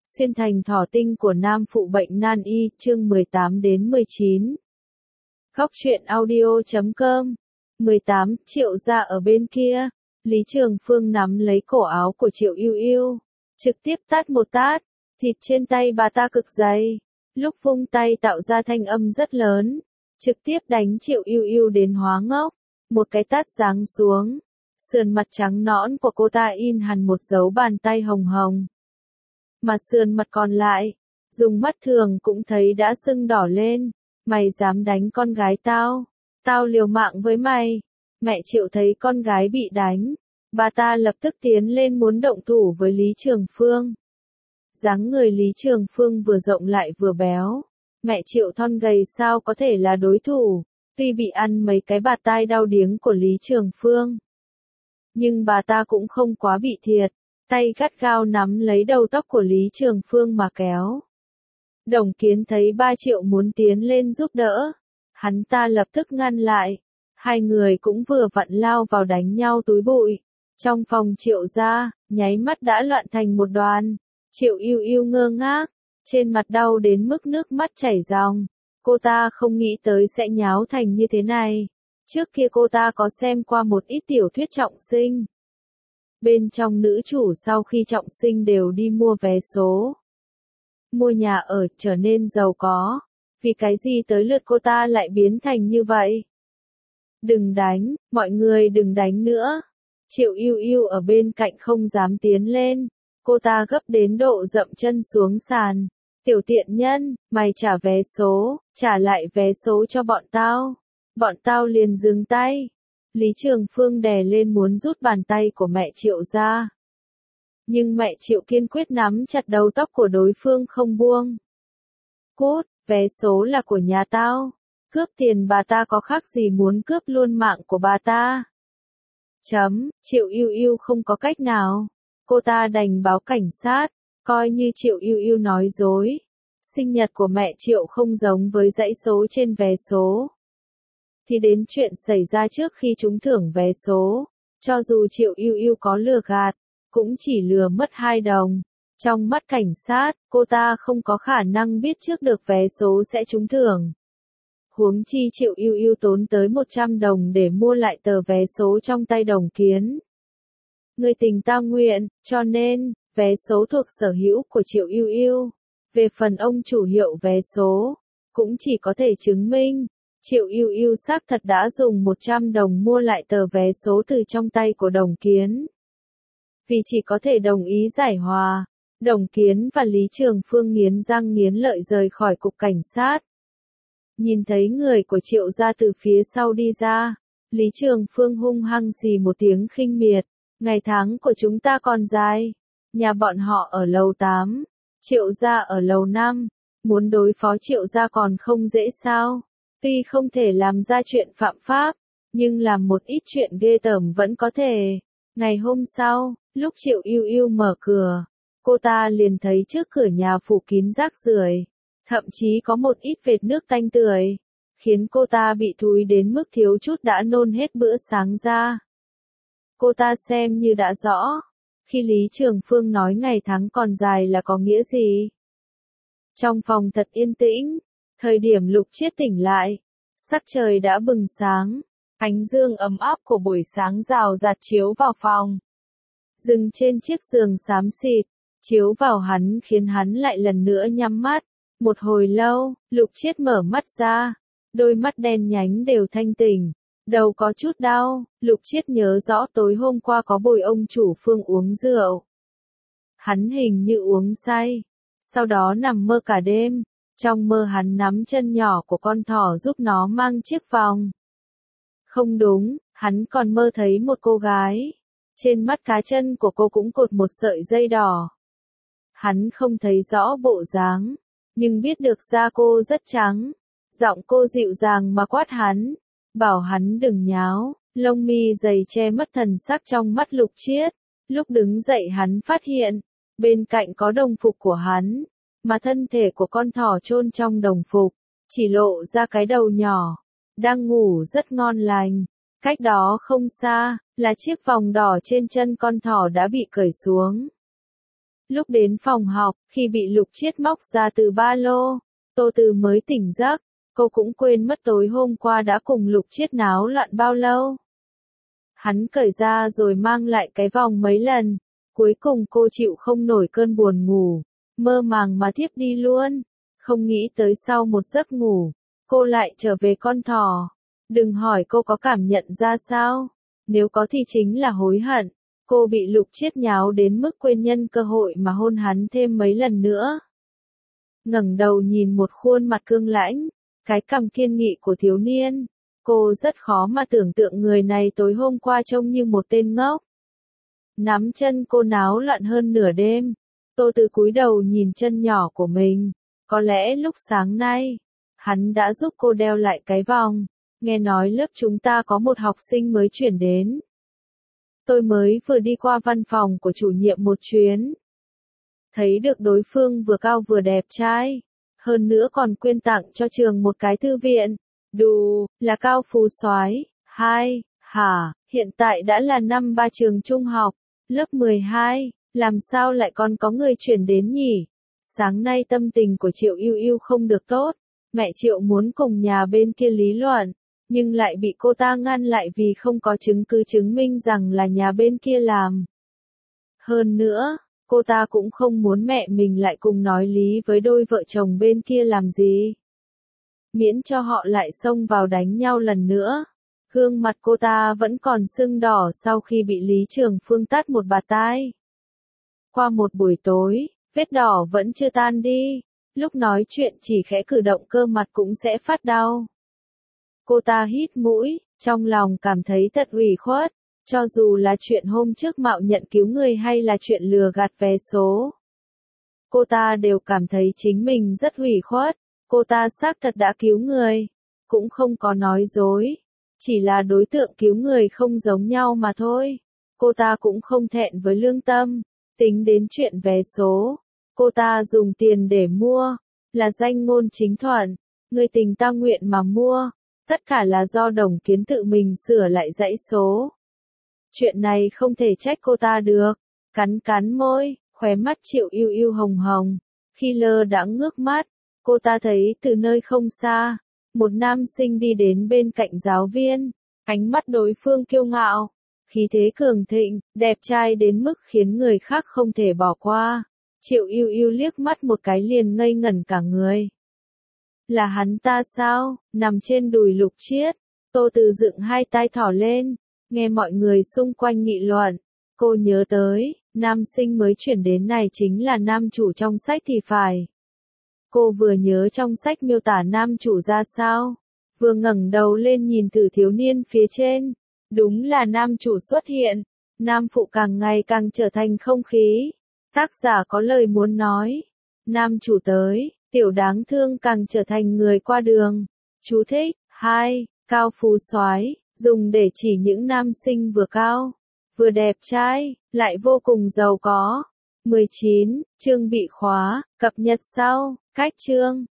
Xuyên thành thỏ tinh của nam phụ bệnh nan y, chương 18 đến 19. Góc truyện audio.com. 18. Triệu gia ở bên kia. Lý Trường Phương nắm lấy cổ áo của Triệu Yêu Yêu, trực tiếp tát một tát. Thịt trên tay bà ta cực dày, lúc vung tay tạo ra thanh âm rất lớn, trực tiếp đánh Triệu Yêu Yêu đến hóa ngốc. Một cái tát giáng xuống, sườn mặt trắng nõn của cô ta in hẳn một dấu bàn tay hồng hồng. Mà sườn mặt còn lại, dùng mắt thường cũng thấy đã sưng đỏ lên. Mày dám đánh con gái tao? Tao liều mạng với mày. Mẹ Triệu thấy con gái bị đánh, bà ta lập tức tiến lên muốn động thủ với Lý Trường Phương. Dáng người Lý Trường Phương vừa rộng lại vừa béo, mẹ Triệu thon gầy sao có thể là đối thủ. Tuy bị ăn mấy cái bạt tai đau điếng của Lý Trường Phương, nhưng bà ta cũng không quá bị thiệt, tay gắt gao nắm lấy đầu tóc của Lý Trường Phương mà kéo. Đồng Kiến thấy ba Triệu muốn tiến lên giúp đỡ, hắn ta lập tức ngăn lại, hai người cũng vừa vặn lao vào đánh nhau túi bụi. Trong phòng Triệu gia, nháy mắt đã loạn thành một đoàn. Triệu Yêu Yêu ngơ ngác, trên mặt đau đến mức nước mắt chảy ròng. Cô ta không nghĩ tới sẽ nháo thành như thế này. Trước kia cô ta có xem qua một ít tiểu thuyết trọng sinh. Bên trong nữ chủ sau khi trọng sinh đều đi mua vé số, mua nhà ở, trở nên giàu có. Vì cái gì tới lượt cô ta lại biến thành như vậy? Đừng đánh, mọi người đừng đánh nữa. Triệu Yêu Yêu ở bên cạnh không dám tiến lên. Cô ta gấp đến độ dậm chân xuống sàn. Tiểu tiện nhân, mày trả vé số, trả lại vé số cho bọn tao. Bọn tao liền dừng tay. Lý Trường Phương đè lên muốn rút bàn tay của mẹ Triệu ra. Nhưng mẹ Triệu kiên quyết nắm chặt đầu tóc của đối phương không buông. Cút, vé số là của nhà tao. Cướp tiền bà ta có khác gì muốn cướp luôn mạng của bà ta. Triệu Yêu Yêu không có cách nào. Cô ta đành báo cảnh sát, coi như Triệu Yêu Yêu nói dối. Sinh nhật của mẹ Triệu không giống với dãy số trên vé số. Thì đến chuyện xảy ra trước khi trúng thưởng vé số, cho dù Triệu Yêu Yêu có lừa gạt, cũng chỉ lừa mất 2 đồng. Trong mắt cảnh sát, cô ta không có khả năng biết trước được vé số sẽ trúng thưởng. Huống chi Triệu Yêu Yêu tốn tới 100 đồng để mua lại tờ vé số trong tay Đồng Kiến. Người tình ta nguyện, cho nên, vé số thuộc sở hữu của Triệu Yêu Yêu. Về phần ông chủ hiệu vé số, cũng chỉ có thể chứng minh, Triệu Yêu Yêu xác thật đã dùng 100 đồng mua lại tờ vé số từ trong tay của Đồng Kiến. Vì chỉ có thể đồng ý giải hòa, Đồng Kiến và Lý Trường Phương nghiến răng nghiến lợi rời khỏi cục cảnh sát. Nhìn thấy người của Triệu gia từ phía sau đi ra, Lý Trường Phương hung hăng xì một tiếng khinh miệt. Ngày tháng của chúng ta còn dài. Nhà bọn họ ở lầu 8, Triệu gia ở lầu 5. Muốn đối phó Triệu gia còn không dễ sao? Tuy không thể làm ra chuyện phạm pháp, nhưng làm một ít chuyện ghê tởm vẫn có thể. Ngày hôm sau, lúc Triệu Yêu Yêu mở cửa, cô ta liền thấy trước cửa nhà phủ kín rác rưởi, thậm chí có một ít vệt nước tanh tưởi, khiến cô ta bị thúi đến mức thiếu chút đã nôn hết bữa sáng ra. Cô ta xem như đã rõ, khi Lý Trường Phương nói ngày tháng còn dài là có nghĩa gì. Trong phòng thật yên tĩnh, thời điểm Lục Chiết tỉnh lại, sắc trời đã bừng sáng, ánh dương ấm áp của buổi sáng rào rạt chiếu vào phòng. Dừng trên chiếc giường xám xịt, chiếu vào hắn khiến hắn lại lần nữa nhắm mắt. Một hồi lâu, Lục Chiết mở mắt ra, đôi mắt đen nhánh đều thanh tỉnh. Đầu có chút đau, Lục Chiết nhớ rõ tối hôm qua có bồi ông chủ Phương uống rượu. Hắn hình như uống say, sau đó nằm mơ cả đêm, trong mơ hắn nắm chân nhỏ của con thỏ giúp nó mang chiếc vòng. Không đúng, hắn còn mơ thấy một cô gái, trên mắt cá chân của cô cũng cột một sợi dây đỏ. Hắn không thấy rõ bộ dáng, nhưng biết được da cô rất trắng, giọng cô dịu dàng mà quát hắn. Bảo hắn đừng nháo, lông mi dày che mất thần sắc trong mắt Lục Chiết. Lúc đứng dậy hắn phát hiện, bên cạnh có đồng phục của hắn, mà thân thể của con thỏ chôn trong đồng phục, chỉ lộ ra cái đầu nhỏ, đang ngủ rất ngon lành. Cách đó không xa, là chiếc vòng đỏ trên chân con thỏ đã bị cởi xuống. Lúc đến phòng học, khi bị Lục Chiết móc ra từ ba lô, Tô Từ mới tỉnh giấc, cô cũng quên mất tối hôm qua đã cùng Lục Chiết náo loạn bao lâu. Hắn cởi ra rồi mang lại cái vòng mấy lần, cuối cùng cô chịu không nổi cơn buồn ngủ, mơ màng mà thiếp đi luôn. Không nghĩ tới sau một giấc ngủ, cô lại trở về con thỏ. Đừng hỏi cô có cảm nhận ra sao, nếu có thì chính là hối hận. Cô bị Lục Chiết nháo đến mức quên nhân cơ hội mà hôn hắn thêm mấy lần nữa. Ngẩng đầu nhìn một khuôn mặt cương lãnh, cái cằm kiên nghị của thiếu niên, cô rất khó mà tưởng tượng người này tối hôm qua trông như một tên ngốc. Nắm chân cô náo loạn hơn nửa đêm, Tô Từ cúi đầu nhìn chân nhỏ của mình, có lẽ lúc sáng nay, hắn đã giúp cô đeo lại cái vòng, nghe nói lớp chúng ta có một học sinh mới chuyển đến. Tôi mới vừa đi qua văn phòng của chủ nhiệm một chuyến. Thấy được đối phương vừa cao vừa đẹp trai. Hơn nữa còn quyên tặng cho trường một cái thư viện. Đù, là cao phú soái. Hả, hiện tại đã là năm 3 trường trung học. Lớp 12, làm sao lại còn có người chuyển đến nhỉ? Sáng nay tâm tình của Triệu Ưu Ưu không được tốt. Mẹ Triệu muốn cùng nhà bên kia lý luận, nhưng lại bị cô ta ngăn lại vì không có chứng cứ chứng minh rằng là nhà bên kia làm. Hơn nữa, cô ta cũng không muốn mẹ mình lại cùng nói lý với đôi vợ chồng bên kia làm gì. Miễn cho họ lại xông vào đánh nhau lần nữa. Gương mặt cô ta vẫn còn sưng đỏ sau khi bị Lý Trường Phương tát một bạt tai. Qua một buổi tối, vết đỏ vẫn chưa tan đi. Lúc nói chuyện chỉ khẽ cử động cơ mặt cũng sẽ phát đau. Cô ta hít mũi, trong lòng cảm thấy thật ủy khuất, cho dù là chuyện hôm trước mạo nhận cứu người hay là chuyện lừa gạt vé số. Cô ta đều cảm thấy chính mình rất ủy khuất, cô ta xác thật đã cứu người, cũng không có nói dối, chỉ là đối tượng cứu người không giống nhau mà thôi. Cô ta cũng không thẹn với lương tâm, tính đến chuyện vé số, cô ta dùng tiền để mua, là danh ngôn chính thuận, người tình ta nguyện mà mua. Tất cả là do Đồng Kiến tự mình sửa lại dãy số. Chuyện này không thể trách cô ta được. Cắn môi, khóe mắt Triệu Ưu Ưu hồng hồng. Khi lơ đãng ngước mắt, cô ta thấy từ nơi không xa, một nam sinh đi đến bên cạnh giáo viên. Ánh mắt đối phương kiêu ngạo, khí thế cường thịnh, đẹp trai đến mức khiến người khác không thể bỏ qua. Triệu Ưu Ưu liếc mắt một cái liền ngây ngẩn cả người. Là hắn ta sao? Nằm trên đùi Lục Chiết, Tô Từ dựng hai tay thỏ lên, nghe mọi người xung quanh nghị luận. Cô nhớ tới, nam sinh mới chuyển đến này chính là nam chủ trong sách thì phải. Cô vừa nhớ trong sách miêu tả nam chủ ra sao, vừa ngẩng đầu lên nhìn thử thiếu niên phía trên. Đúng là nam chủ xuất hiện, nam phụ càng ngày càng trở thành không khí. Tác giả có lời muốn nói, nam chủ tới. Tiểu đáng thương càng trở thành người qua đường. Chú thích, 2, cao phú soái, dùng để chỉ những nam sinh vừa cao, vừa đẹp trai, lại vô cùng giàu có. 19, chương bị khóa, cập nhật sau, cách chương.